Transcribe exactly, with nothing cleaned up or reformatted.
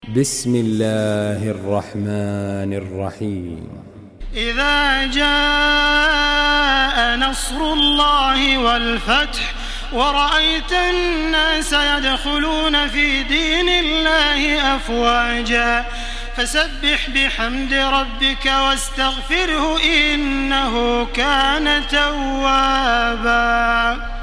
بسم الله الرحمن الرحيم. إذا جاء نصر الله والفتح ورأيت الناس يدخلون في دين الله أفواجا فسبح بحمد ربك واستغفره إنه كان توابا.